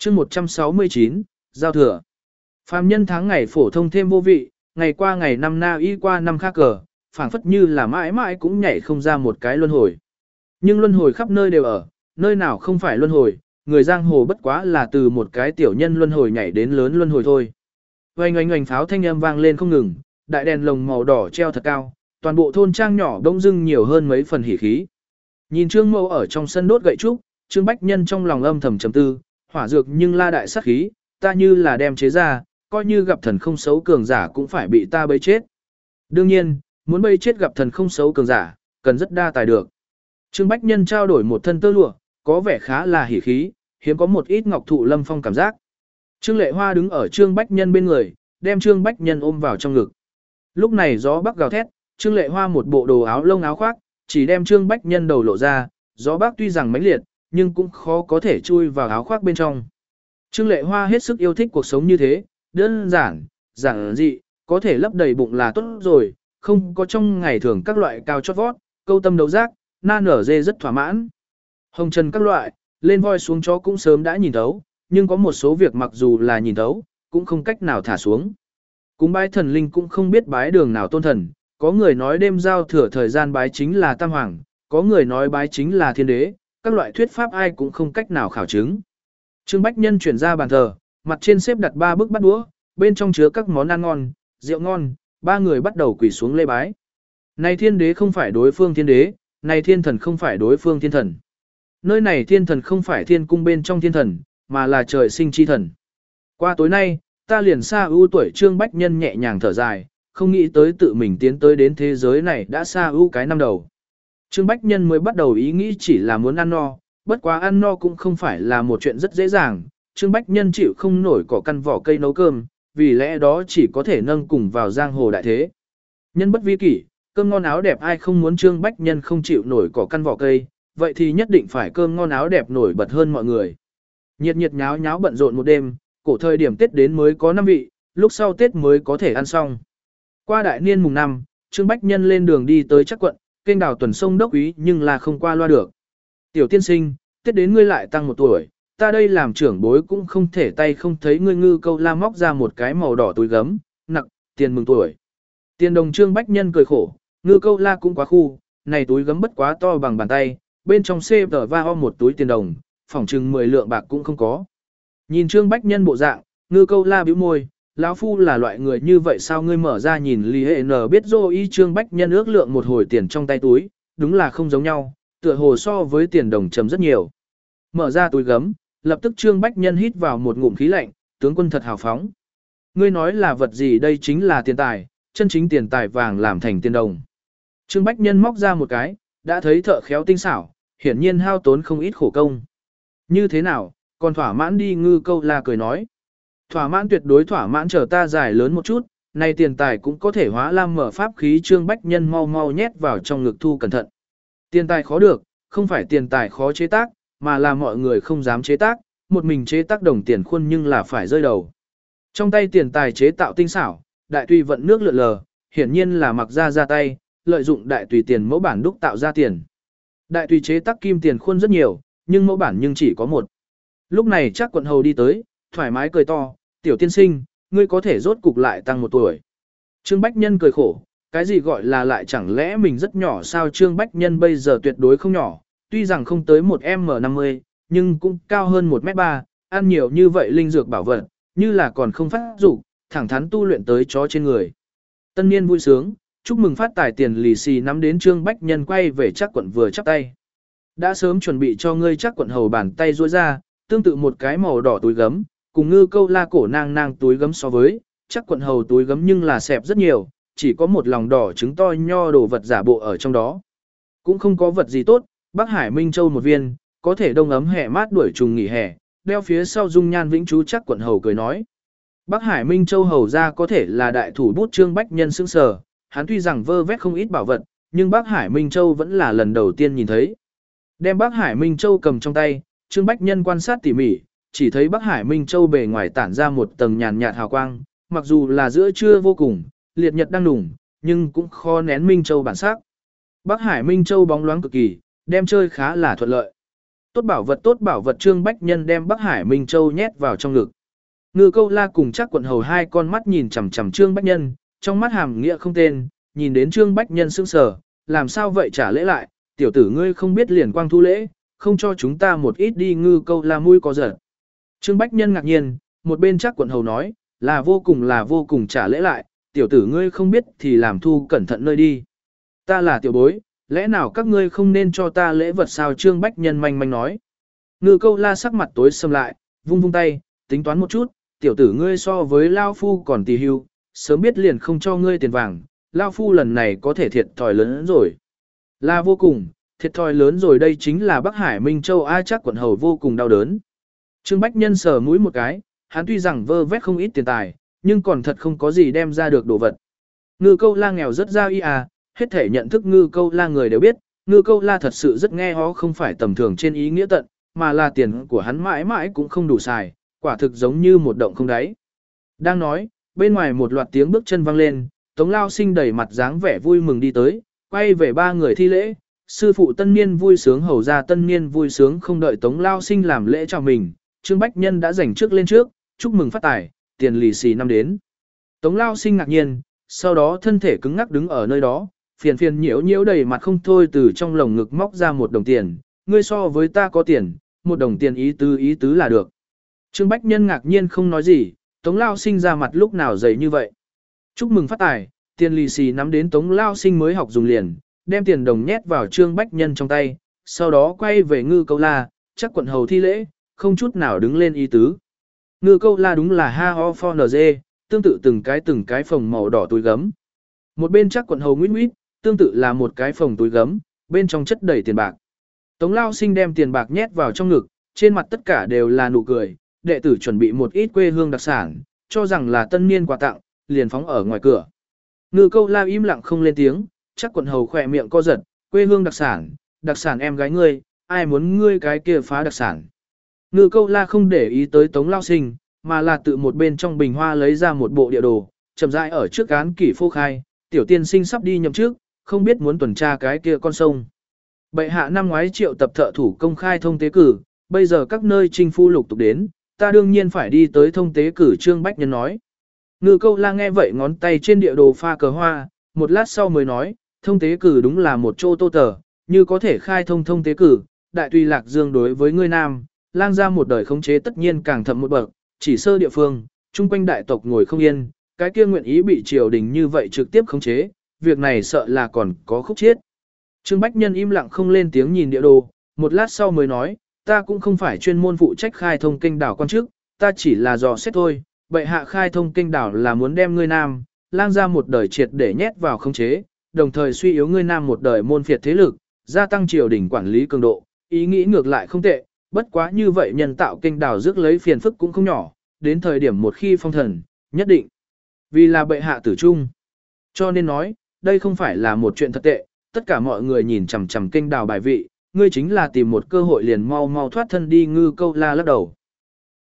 chương 169, Giao thừa. Phàm nhân tháng ngày phổ thông thêm vô vị, ngày qua ngày năm na y qua năm khác cờ, phảng phất như là mãi mãi cũng nhảy không ra một cái luân hồi. Nhưng luân hồi khắp nơi đều ở, nơi nào không phải luân hồi, người giang hồ bất quá là từ một cái tiểu nhân luân hồi nhảy đến lớn luân hồi thôi. Oanh oanh oanh pháo thanh âm vang lên không ngừng, đại đèn lồng màu đỏ treo thật cao, toàn bộ thôn trang nhỏ đông dưng nhiều hơn mấy phần hỉ khí. Nhìn Trương Mâu ở trong sân đốt gậy trúc, Trương Bách Nhân trong lòng âm thầm trầm tư, hỏa dược nhưng la đại sát khí, ta như là đem chế ra, coi như gặp thần không xấu cường giả cũng phải bị ta bấy chết. Đương nhiên, muốn bấy chết gặp thần không xấu cường giả, cần rất đa tài được. Trương Bách Nhân trao đổi một thân tơ lụa, có vẻ khá là hỉ khí, hiếm có một ít ngọc thụ lâm phong cảm giác. Trương Lệ Hoa đứng ở Trương Bách Nhân bên người, đem Trương Bách Nhân ôm vào trong ngực. Lúc này gió bắc gào thét, Trương Lệ Hoa một bộ đồ áo lông áo khoác, chỉ đem Trương Bách Nhân đầu lộ ra, gió bắc tuy rằng mãnh liệt, nhưng cũng khó có thể chui vào áo khoác bên trong. Trương Lệ Hoa hết sức yêu thích cuộc sống như thế, đơn giản, giản dị, có thể lấp đầy bụng là tốt rồi, không có trong ngày thường các loại cao chót vót, câu tâm đấu giác, na nở dê rất thỏa mãn. Hồng trần các loại, lên voi xuống chó cũng sớm đã nhìn thấu, nhưng có một số việc mặc dù là nhìn thấu, cũng không cách nào thả xuống. Cúng bái thần linh cũng không biết bái đường nào tôn thần, có người nói đêm giao thừa thời gian bái chính là Tam Hoàng, có người nói bái chính là Thiên Đế, các loại thuyết pháp ai cũng không cách nào khảo chứng. Trương Bách Nhân chuyển ra bàn thờ, mặt trên xếp đặt 3 bức bát đũa, bên trong chứa các món ăn ngon, rượu ngon, 3 người bắt đầu quỳ xuống lễ bái. Này Thiên Đế không phải đối phương Thiên Đế, này Thiên Thần không phải đối phương Thiên Thần. Nơi này Thiên Thần không phải thiên cung bên trong Thiên Thần, mà là trời sinh chi thần. Qua tối nay, ta liền xa ưu tuổi Trương Bách Nhân nhẹ nhàng thở dài, không nghĩ tới tự mình tiến tới đến thế giới này đã xa ưu cái năm đầu. Trương Bách Nhân mới bắt đầu ý nghĩ chỉ là muốn ăn no, bất quá ăn no cũng không phải là một chuyện rất dễ dàng. Trương Bách Nhân chịu không nổi cỏ căn vỏ cây nấu cơm, vì lẽ đó chỉ có thể nâng cùng vào giang hồ đại thế. Nhân bất vi kỷ, cơm ngon áo đẹp ai không muốn. Trương Bách Nhân không chịu nổi cỏ căn vỏ cây, vậy thì nhất định phải cơm ngon áo đẹp nổi bật hơn mọi người. Nhiệt nhiệt nháo nháo bận rộn một đêm, cổ thời điểm Tết đến mới có 5 vị, lúc sau Tết mới có thể ăn xong. Qua đại niên mùng 5, Trương Bách Nhân lên đường đi tới Trắc quận, kênh đào tuần sông Đốc Úy nhưng là không qua loa được. Tiểu tiên sinh, Tết đến ngươi lại tăng 1 tuổi, ta đây làm trưởng bối cũng không thể tay không thấy ngươi. Ngư Câu La móc ra một cái màu đỏ túi gấm, nặng, tiền mừng tuổi. Tiền đồng. Trương Bách Nhân cười khổ, Ngư Câu La cũng quá khu, này túi gấm bất quá to bằng bàn tay, bên trong xếp tờ va một túi tiền đồng, phỏng chừng 10 lượng bạc cũng không có. Nhìn Trương Bách Nhân bộ dạng, Ngư Câu La bĩu môi, lão phu là loại người như vậy sao? Ngươi mở ra nhìn Lý Hệ N biết dô y. Trương Bách Nhân ước lượng một hồi tiền trong tay túi, đúng là không giống nhau, tựa hồ so với tiền đồng trầm rất nhiều. Mở ra túi gấm, lập tức Trương Bách Nhân hít vào một ngụm khí lạnh, tướng quân thật hào phóng. Ngươi nói là vật gì? Đây chính là tiền tài, chân chính tiền tài vàng làm thành tiền đồng. Trương Bách Nhân móc ra một cái, đã thấy thợ khéo tinh xảo, hiển nhiên hao tốn không ít khổ công. Như thế nào, còn thỏa mãn đi? Ngư Câu La cười nói. Thỏa mãn, tuyệt đối thỏa mãn, chờ ta giải lớn một chút, này tiền tài cũng có thể hóa lam mở pháp khí. Trương Bách Nhân mau mau nhét vào trong ngực thu cẩn thận. Tiền tài khó được, không phải tiền tài khó chế tác, mà là mọi người không dám chế tác, một mình chế tác đồng tiền khuôn nhưng là phải rơi đầu. Trong tay tiền tài chế tạo tinh xảo, đại tùy vận nước lượn lờ, hiển nhiên là mặc ra tay, lợi dụng đại tùy tiền mẫu bản đúc tạo ra tiền. Đại tùy chế tác kim tiền khuôn rất nhiều, nhưng mẫu bản nhưng chỉ có một. Lúc này Trắc quận hầu đi tới, thoải mái cười to, tiểu tiên sinh, ngươi có thể rốt cục lại tăng 1 tuổi. Trương Bách Nhân cười khổ, cái gì gọi là lại, chẳng lẽ mình rất nhỏ sao? Trương Bách Nhân bây giờ tuyệt đối không nhỏ, tuy rằng không tới 1m50, nhưng cũng cao hơn 1m3, ăn nhiều như vậy linh dược bảo vật, như là còn không phát dục, thẳng thắn tu luyện tới chó trên người. Tân niên vui sướng, chúc mừng phát tài. Tiền lì xì nắm đến Trương Bách Nhân quay về Trắc quận vừa chắp tay. Đã sớm chuẩn bị cho ngươi. Trắc quận hầu bàn tay duỗi ra, tương tự một cái màu đỏ túi gấm, cùng Ngư Câu La cổ nang túi gấm so với, Trắc quận hầu túi gấm nhưng là xẹp rất nhiều, chỉ có một lòng đỏ trứng to nho đồ vật giả bộ ở trong đó. Cũng không có vật gì tốt, Bắc Hải Minh Châu một viên, có thể đông ấm hè mát đuổi trùng nghỉ hè, đeo phía sau dung nhan vĩnh chú. Trắc quận hầu cười nói. Bắc Hải Minh Châu hầu ra có thể là đại thủ bút. Trương Bách Nhân sững sờ, hắn tuy rằng vơ vét không ít bảo vật, nhưng Bắc Hải Minh Châu vẫn là lần đầu tiên nhìn thấy. Đem Bắc Hải Minh Châu cầm trong tay, Trương Bách Nhân quan sát tỉ mỉ, chỉ thấy Bắc Hải Minh Châu bề ngoài tản ra một tầng nhàn nhạt hào quang, mặc dù là giữa trưa vô cùng, liệt nhật đang đủng, nhưng cũng khó nén Minh Châu bản sắc. Bắc Hải Minh Châu bóng loáng cực kỳ, đem chơi khá là thuận lợi. Tốt bảo vật Trương Bách Nhân đem Bắc Hải Minh Châu nhét vào trong ngực. Ngư Câu La cùng Trác Quận Hầu hai con mắt nhìn chằm chằm Trương Bách Nhân, trong mắt hàm nghĩa không tên, nhìn đến Trương Bách Nhân sững sờ, làm sao vậy trả lễ lại, tiểu tử ngươi không biết liền quang thu lễ, không cho chúng ta một ít đi. Ngư Câu La mũi có giật. Trương Bách Nhân ngạc nhiên, một bên Trác Quận Hầu nói, là vô cùng trả lễ lại, tiểu tử ngươi không biết thì làm thu cẩn thận nơi đi. Ta là tiểu bối, lẽ nào các ngươi không nên cho ta lễ vật sao? Trương Bách Nhân manh manh nói. Ngư Câu La sắc mặt tối sầm lại, vung vung tay, tính toán một chút, tiểu tử ngươi so với Lao Phu còn tỳ hưu, sớm biết liền không cho ngươi tiền vàng, Lao Phu lần này có thể thiệt thòi lớn rồi. Là vô cùng, thiệt thòi lớn rồi, đây chính là Bắc Hải Minh Châu A. Trác Quận Hầu vô cùng đau đớn. Trương Bách Nhân sờ mũi một cái, hắn tuy rằng vơ vét không ít tiền tài, nhưng còn thật không có gì đem ra được đồ vật. Ngư Câu La nghèo rất ra y à, hết thể nhận thức Ngư Câu La người đều biết, Ngư Câu La thật sự rất nghe ho, không phải tầm thường trên ý nghĩa tận, mà là tiền của hắn mãi mãi cũng không đủ xài, quả thực giống như một động không đáy. Đang nói, bên ngoài một loạt tiếng bước chân vang lên, Tống Lao Sinh đầy mặt dáng vẻ vui mừng đi tới, quay về ba người thi lễ, sư phụ tân niên vui sướng, hầu ra tân niên vui sướng. Không đợi Tống Lao Sinh làm lễ chào mình, Trương Bách Nhân đã giành trước lên trước, chúc mừng phát tài, tiền lì xì năm đến. Tống Lao Sinh ngạc nhiên, sau đó thân thể cứng ngắc đứng ở nơi đó, phiền phiền nhiễu nhiễu đầy mặt không thôi, từ trong lồng ngực móc ra một đồng tiền, ngươi so với ta có tiền, một đồng tiền ý tứ là được. Trương Bách Nhân ngạc nhiên không nói gì, Tống Lao Sinh ra mặt lúc nào dày như vậy. Chúc mừng phát tài, tiền lì xì nắm đến, Tống Lao Sinh mới học dùng liền, đem tiền đồng nhét vào Trương Bách Nhân trong tay, sau đó quay về Ngư Câu La, Trác Quận Hầu thi lễ, không chút nào đứng lên ý tứ. Ngư Câu La đúng là ha ho for nz, tương tự từng cái phồng màu đỏ túi gấm. Một bên Trác Quận Hầu nguyết nguyết, tương tự là một cái phồng túi gấm, bên trong chất đầy tiền bạc. Tống Lao Sinh đem tiền bạc nhét vào trong ngực, trên mặt tất cả đều là nụ cười, đệ tử chuẩn bị một ít quê hương đặc sản, cho rằng là tân niên quà tặng, liền phóng ở ngoài cửa. Ngư Câu La im lặng không lên tiếng, Trác Quận Hầu khỏe miệng co giật, quê hương đặc sản em gái ngươi, ai muốn ngươi cái kia phá đặc sản. Ngư Câu La không để ý tới Tống Lao Sinh, mà là tự một bên trong bình hoa lấy ra một bộ địa đồ, chậm rãi ở trước án kỷ phô khai, tiểu tiên sinh sắp đi nhậm trước, không biết muốn tuần tra cái kia con sông. Bệ hạ năm ngoái triệu tập thợ thủ công khai thông tế cử, bây giờ các nơi chinh phu lục tục đến, ta đương nhiên phải đi tới thông tế cử. Trương Bách Nhân nói. Ngư Câu La nghe vậy ngón tay trên địa đồ pha cờ hoa, một lát sau mới nói, thông tế cử đúng là một chỗ tô tờ, như có thể khai thông tế cử, đại tùy Lạc Dương đối với ngươi nam, lang ra một đời khống chế tất nhiên càng thậm một bậc, chỉ sơ địa phương, chung quanh đại tộc ngồi không yên, cái kia nguyện ý bị triều đình như vậy trực tiếp khống chế, việc này sợ là còn có khúc chiết. Trương Bách Nhân im lặng không lên tiếng nhìn địa đồ, một lát sau mới nói, ta cũng không phải chuyên môn phụ trách khai thông kênh đảo quan chức, ta chỉ là dò xét thôi, bệ hạ khai thông kênh đảo là muốn đem ngươi nam, lang ra một đời triệt để nhét vào khống chế, đồng thời suy yếu ngươi nam một đời môn phiệt thế lực, gia tăng triều đình quản lý cường độ, ý nghĩ ngược lại không tệ, bất quá như vậy nhân tạo kênh đảo rước lấy phiền phức cũng không nhỏ, đến thời điểm một khi phong thần, nhất định vì là bệ hạ tử trung. Cho nên nói, đây không phải là một chuyện thật tệ, tất cả mọi người nhìn chằm chằm kênh đảo bài vị, ngươi chính là tìm một cơ hội liền mau mau thoát thân đi. Ngư Câu La lắc đầu.